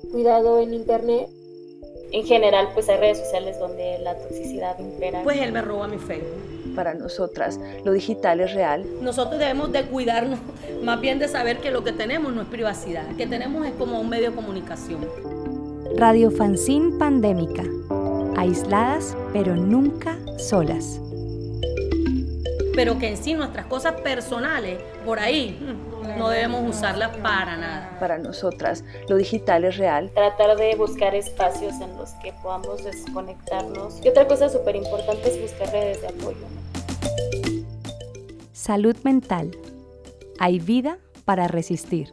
cuidado en internet. En general, pues hay redes sociales donde la toxicidad impera. Pues él me roba mi Facebook. Para nosotras, lo digital es real. Nosotros debemos de cuidarnos, más bien de saber que lo que tenemos no es privacidad, que tenemos es como un medio de comunicación. Radio Fanzine Pandémica. Aisladas, pero nunca solas. Pero que en sí nuestras cosas personales, por ahí, no debemos usarlas para nada. Para nosotras, lo digital es real. Tratar de buscar espacios en los que podamos desconectarnos. Y otra cosa súper importante es buscar redes de apoyo. Salud mental. Hay vida para resistir.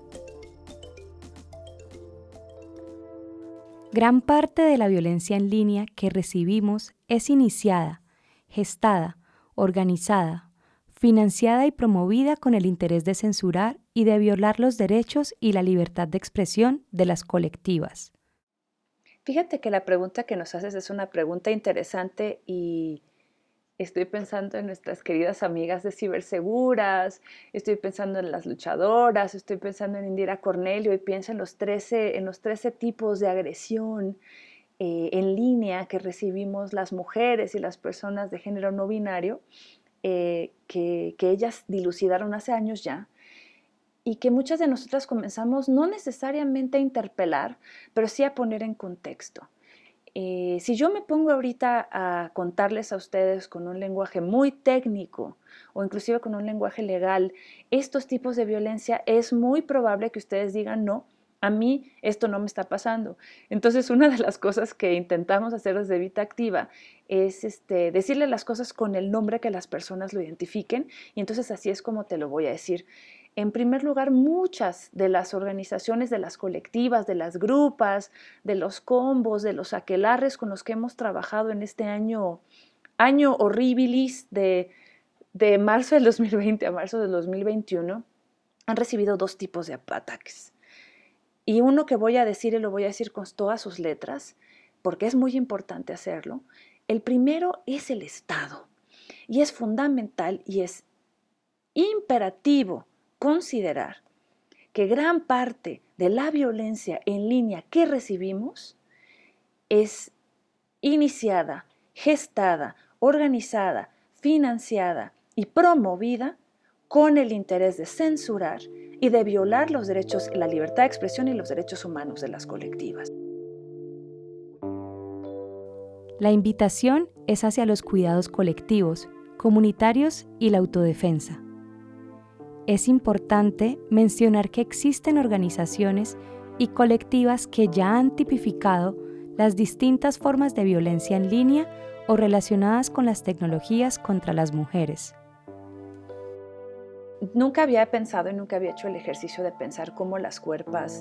Gran parte de la violencia en línea que recibimos es iniciada, gestada, organizada, financiada y promovida con el interés de censurar y de violar los derechos y la libertad de expresión de las colectivas. Fíjate que la pregunta que nos haces es una pregunta interesante y estoy pensando en nuestras queridas amigas de Ciberseguras, estoy pensando en las luchadoras, estoy pensando en Indira Cornelio y pienso en los 13 tipos de agresión en línea que recibimos las mujeres y las personas de género no binario, que ellas dilucidaron hace años ya, y que muchas de nosotras comenzamos no necesariamente a interpelar, pero sí a poner en contexto. Si yo me pongo ahorita a contarles a ustedes con un lenguaje muy técnico o inclusive con un lenguaje legal estos tipos de violencia, es muy probable que ustedes digan no, a mí esto no me está pasando. Entonces, una de las cosas que intentamos hacer desde Vita Activa es decirle las cosas con el nombre que las personas lo identifiquen, y entonces así es como te lo voy a decir. En primer lugar, muchas de las organizaciones, de las colectivas, de las grupas, de los combos, de los aquelarres con los que hemos trabajado en este año horribilis de marzo del 2020 a marzo del 2021, han recibido dos tipos de ataques. Y uno que voy a decir, y lo voy a decir con todas sus letras, porque es muy importante hacerlo. El primero es el Estado, y es fundamental y es imperativo considerar que gran parte de la violencia en línea que recibimos es iniciada, gestada, organizada, financiada y promovida con el interés de censurar y de violar los derechos, la libertad de expresión y los derechos humanos de las colectivas. La invitación es hacia los cuidados colectivos, comunitarios y la autodefensa. Es importante mencionar que existen organizaciones y colectivas que ya han tipificado las distintas formas de violencia en línea o relacionadas con las tecnologías contra las mujeres. Nunca había pensado y nunca había hecho el ejercicio de pensar cómo las cuerpas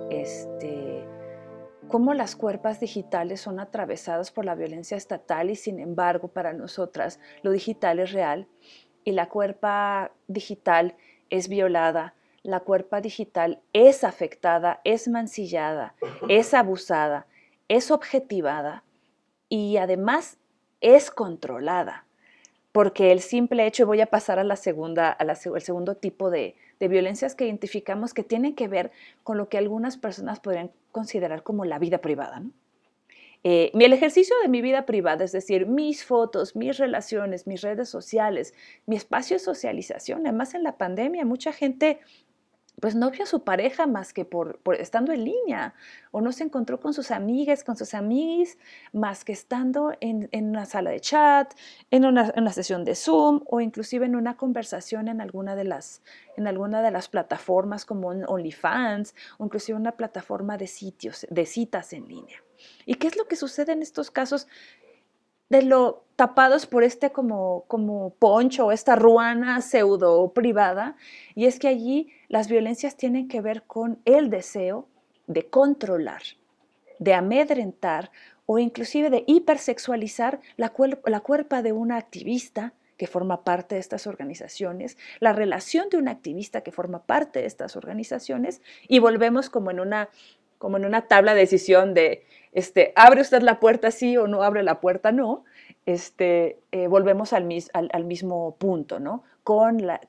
digitales son atravesadas por la violencia estatal, y sin embargo para nosotras lo digital es real y la cuerpa digital es violada, la cuerpa digital es afectada, es mancillada, es abusada, es objetivada y además es controlada. Porque el simple hecho, y voy a pasar a el segundo tipo de violencias que identificamos, que tienen que ver con lo que algunas personas podrían considerar como la vida privada, ¿no? El ejercicio de mi vida privada, es decir, mis fotos, mis relaciones, mis redes sociales, mi espacio de socialización. Además, en la pandemia, mucha gente pues no vio a su pareja más que por estando en línea, o no se encontró con sus amigas, con sus amiguis, más que estando en una sala de chat, en una sesión de Zoom, o inclusive en una conversación en alguna de las plataformas como OnlyFans, o inclusive una plataforma de citas en línea. ¿Y qué es lo que sucede en estos casos? De lo tapados por como poncho o esta ruana pseudo privada, y es que allí las violencias tienen que ver con el deseo de controlar, de amedrentar o inclusive de hipersexualizar la cuerpa de una activista que forma parte de estas organizaciones, la relación de un activista que forma parte de estas organizaciones, y volvemos como en una tabla de decisión de ¿abre usted la puerta sí o no abre la puerta no? Volvemos al mismo punto, ¿no? Con la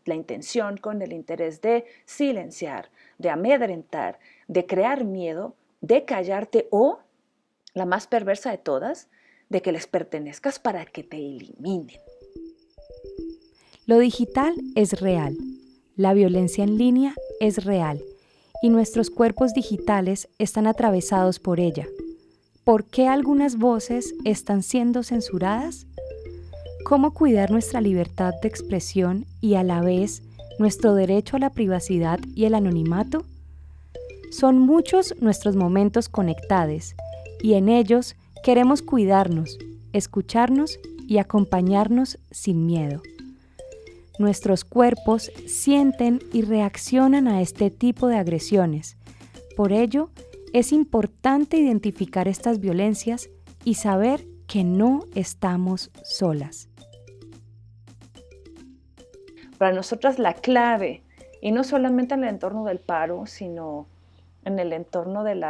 intención, con el interés de silenciar, de amedrentar, de crear miedo de callarte o, la más perversa de todas, de que les pertenezcas para que te eliminen. Lo digital es real, la violencia en línea es real y nuestros cuerpos digitales están atravesados por ella. ¿Por qué algunas voces están siendo censuradas? ¿Cómo cuidar nuestra libertad de expresión y a la vez nuestro derecho a la privacidad y el anonimato? Son muchos nuestros momentos conectados y en ellos queremos cuidarnos, escucharnos y acompañarnos sin miedo. Nuestros cuerpos sienten y reaccionan a este tipo de agresiones. Por ello, es importante identificar estas violencias y saber que no estamos solas. Para nosotras la clave, y no solamente en el entorno del paro, sino en el entorno de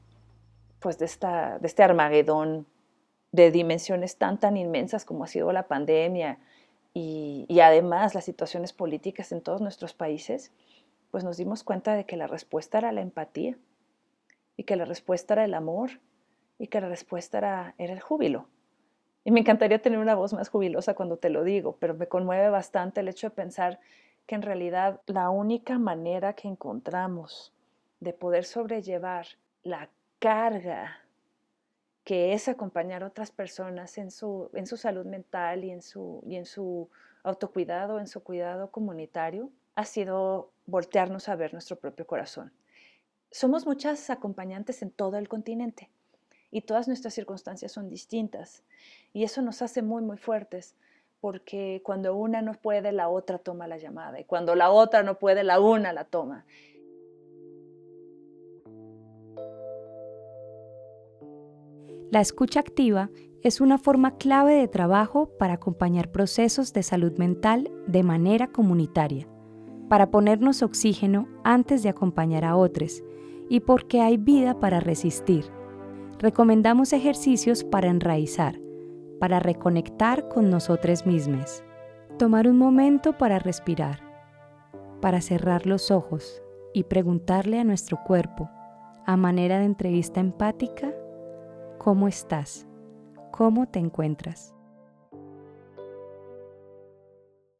este Armagedón de dimensiones tan inmensas como ha sido la pandemia y además las situaciones políticas en todos nuestros países, pues nos dimos cuenta de que la respuesta era la empatía y que la respuesta era el amor y que la respuesta era el júbilo. Y me encantaría tener una voz más jubilosa cuando te lo digo, pero me conmueve bastante el hecho de pensar que en realidad la única manera que encontramos de poder sobrellevar la carga que es acompañar a otras personas en su salud mental y en su autocuidado, en su cuidado comunitario, ha sido voltearnos a ver nuestro propio corazón. Somos muchas acompañantes en todo el continente y todas nuestras circunstancias son distintas y eso nos hace muy fuertes porque cuando una no puede, la otra toma la llamada y cuando la otra no puede, la una la toma. La escucha activa es una forma clave de trabajo para acompañar procesos de salud mental de manera comunitaria, para ponernos oxígeno antes de acompañar a otros y porque hay vida para resistir. Recomendamos ejercicios para enraizar, para reconectar con nosotros mismos. Tomar un momento para respirar, para cerrar los ojos y preguntarle a nuestro cuerpo, a manera de entrevista empática, ¿cómo estás? ¿Cómo te encuentras?